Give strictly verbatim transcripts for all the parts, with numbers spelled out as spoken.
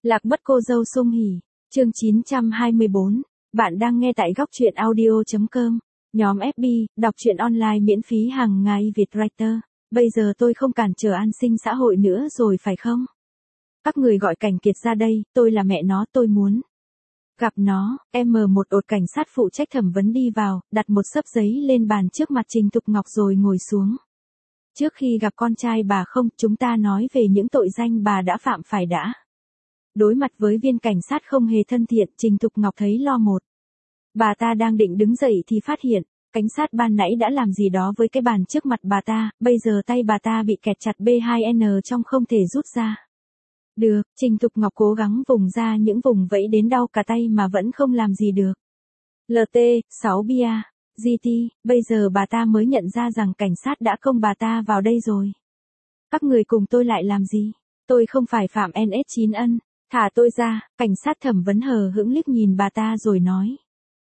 Lạc mất cô dâu Sung Hỉ, chương chín trăm hai mươi bốn. Bạn đang nghe tại góc truyện audio chấm com. Nhóm ép bê, đọc truyện online miễn phí hàng ngày Việt Writer. Bây giờ tôi không cản trở an sinh xã hội nữa rồi phải không? Các người gọi Cảnh Kiệt ra đây, tôi là mẹ nó, tôi muốn gặp nó. Em một ột cảnh sát phụ trách thẩm vấn đi vào, đặt một xấp giấy lên bàn trước mặt Trình Thục Ngọc rồi ngồi xuống. Trước khi gặp con trai bà không, chúng ta nói về những tội danh bà đã phạm phải đã. Đối mặt với viên cảnh sát không hề thân thiện, Trình Thục Ngọc thấy lo một. Bà ta đang định đứng dậy thì phát hiện, cảnh sát ban nãy đã làm gì đó với cái bàn trước mặt bà ta, bây giờ tay bà ta bị kẹt chặt B hai N trong không thể rút ra. Được, Trình Thục Ngọc cố gắng vùng ra những vùng vẫy đến đau cả tay mà vẫn không làm gì được. lờ tê, sáu bia, giê tê, bây giờ bà ta mới nhận ra rằng cảnh sát đã công bà ta vào đây rồi. Các người cùng tôi lại làm gì? Tôi không phải phạm N S chín ân. Thả tôi ra, cảnh sát thẩm vấn hờ hững liếc nhìn bà ta rồi nói.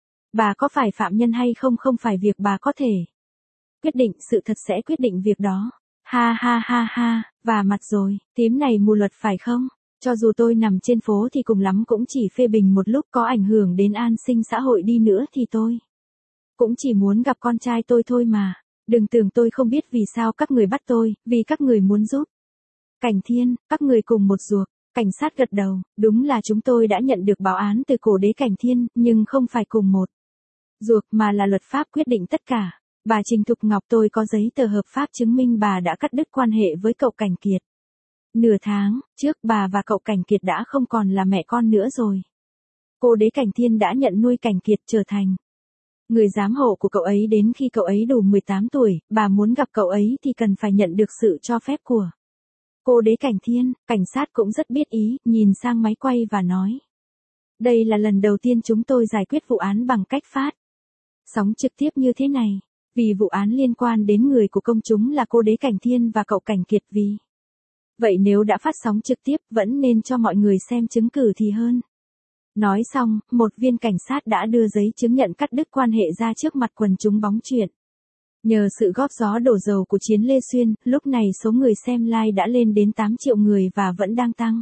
Bà có phải phạm nhân hay không không phải việc bà có thể quyết định, sự thật sẽ quyết định việc đó. Ha ha ha ha, và mặt rồi, tím này mù luật phải không? Cho dù tôi nằm trên phố thì cùng lắm cũng chỉ phê bình một lúc, có ảnh hưởng đến an sinh xã hội đi nữa thì tôi cũng chỉ muốn gặp con trai tôi thôi mà. Đừng tưởng tôi không biết vì sao các người bắt tôi, vì các người muốn giúp Cảnh Thiên, các người cùng một ruột. Cảnh sát gật đầu, đúng là chúng tôi đã nhận được báo án từ cổ đế Cảnh Thiên, nhưng không phải cùng một ruột mà là luật pháp quyết định tất cả. Bà Trình Thục Ngọc, tôi có giấy tờ hợp pháp chứng minh bà đã cắt đứt quan hệ với cậu Cảnh Kiệt. Nửa tháng trước bà và cậu Cảnh Kiệt đã không còn là mẹ con nữa rồi. Cô đế Cảnh Thiên đã nhận nuôi Cảnh Kiệt trở thành người giám hộ của cậu ấy đến khi cậu ấy đủ mười tám tuổi, bà muốn gặp cậu ấy thì cần phải nhận được sự cho phép của cô đế Cảnh Thiên. Cảnh sát cũng rất biết ý, nhìn sang máy quay và nói. Đây là lần đầu tiên chúng tôi giải quyết vụ án bằng cách phát sóng trực tiếp như thế này. Vì vụ án liên quan đến người của công chúng là cô đế Cảnh Thiên và cậu Cảnh Kiệt, vì vậy nếu đã phát sóng trực tiếp vẫn nên cho mọi người xem chứng cứ thì hơn. Nói xong, một viên cảnh sát đã đưa giấy chứng nhận cắt đứt quan hệ ra trước mặt quần chúng bóng chuyền. Nhờ sự góp gió đổ dầu của Chiến Lê Xuyên, lúc này số người xem live đã lên đến tám triệu người và vẫn đang tăng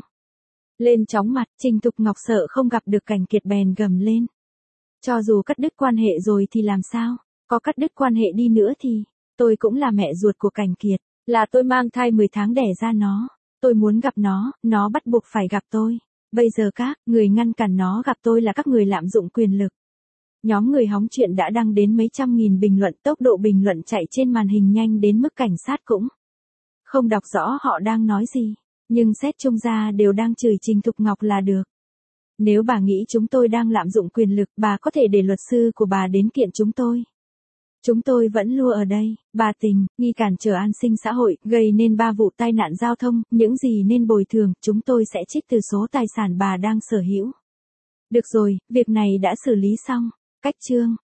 lên chóng mặt. Trình Thục Ngọc sợ không gặp được Cảnh Kiệt bèn gầm lên. Cho dù cắt đứt quan hệ rồi thì làm sao? Có cắt đứt quan hệ đi nữa thì, tôi cũng là mẹ ruột của Cảnh Kiệt, là tôi mang thai mười tháng đẻ ra nó. Tôi muốn gặp nó, nó bắt buộc phải gặp tôi. Bây giờ các người ngăn cản nó gặp tôi là các người lạm dụng quyền lực. Nhóm người hóng chuyện đã đăng đến mấy trăm nghìn bình luận, tốc độ bình luận chạy trên màn hình nhanh đến mức cảnh sát cũng không đọc rõ họ đang nói gì, nhưng xét chung ra đều đang chửi Trình Thục Ngọc là được. Nếu bà nghĩ chúng tôi đang lạm dụng quyền lực, bà có thể để luật sư của bà đến kiện chúng tôi. Chúng tôi vẫn lua ở đây. Bà Tình, nghi cản trở an sinh xã hội, gây nên ba vụ tai nạn giao thông, những gì nên bồi thường, chúng tôi sẽ trích từ số tài sản bà đang sở hữu. Được rồi, việc này đã xử lý xong. Cách chương.